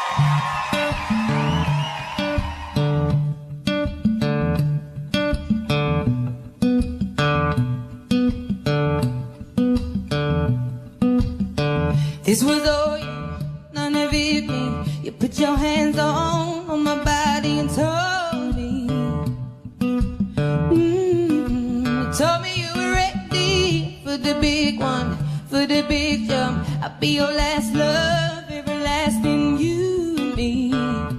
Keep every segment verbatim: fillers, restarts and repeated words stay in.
This was all you, none of it me. You put your hands on, on my body and told me mm-hmm. You told me you were ready for the big one, for the big jump. I'll be your last love, everlasting you and me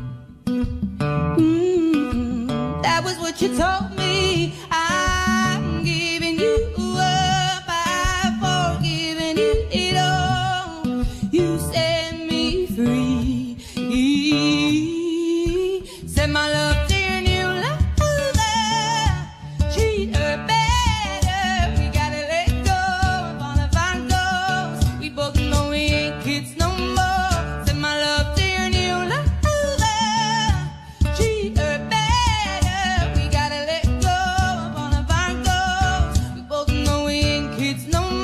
mm-hmm. That was what you told me. I'm giving you up, I've forgiven you it all. You set me free. Set my love to your new lover. Treat her better. We gotta let go of all of our goals. We both know we ain't kids no more. Set my love to your new lover. Treat her better. We gotta let go of all of our goals. We both know we ain't kids no more.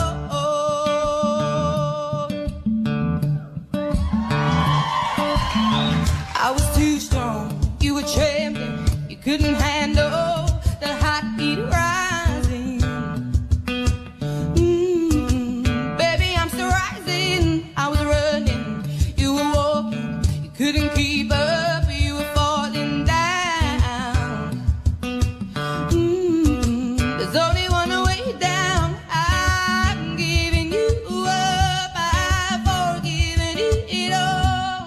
I was too strong, you were trembling, you couldn't handle the heartbeat rising mm-hmm. Baby, I'm still rising, I was running, you were walking, you couldn't keep up, you were falling down mm-hmm. There's only one way down. I'm giving you up, I've forgiven you it all.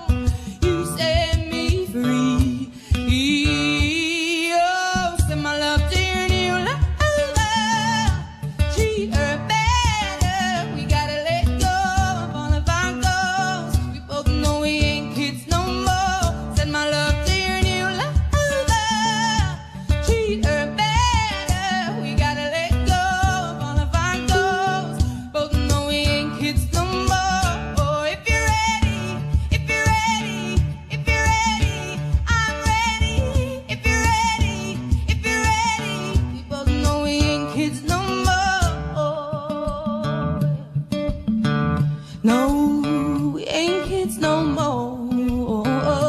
No, we ain't kids no more.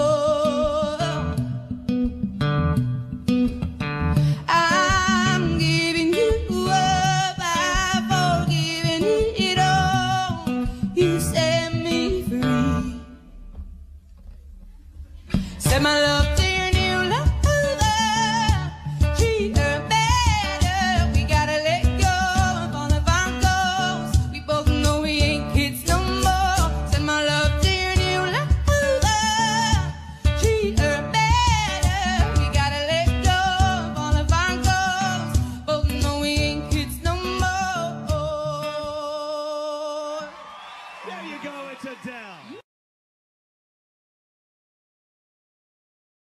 I'm giving you up, I've forgiven you it all. You set me free. Set my love to your new lover. Treat her better. We gotta let go of all of our goals. We both know we ain't kids no more. There you go, it's Adele.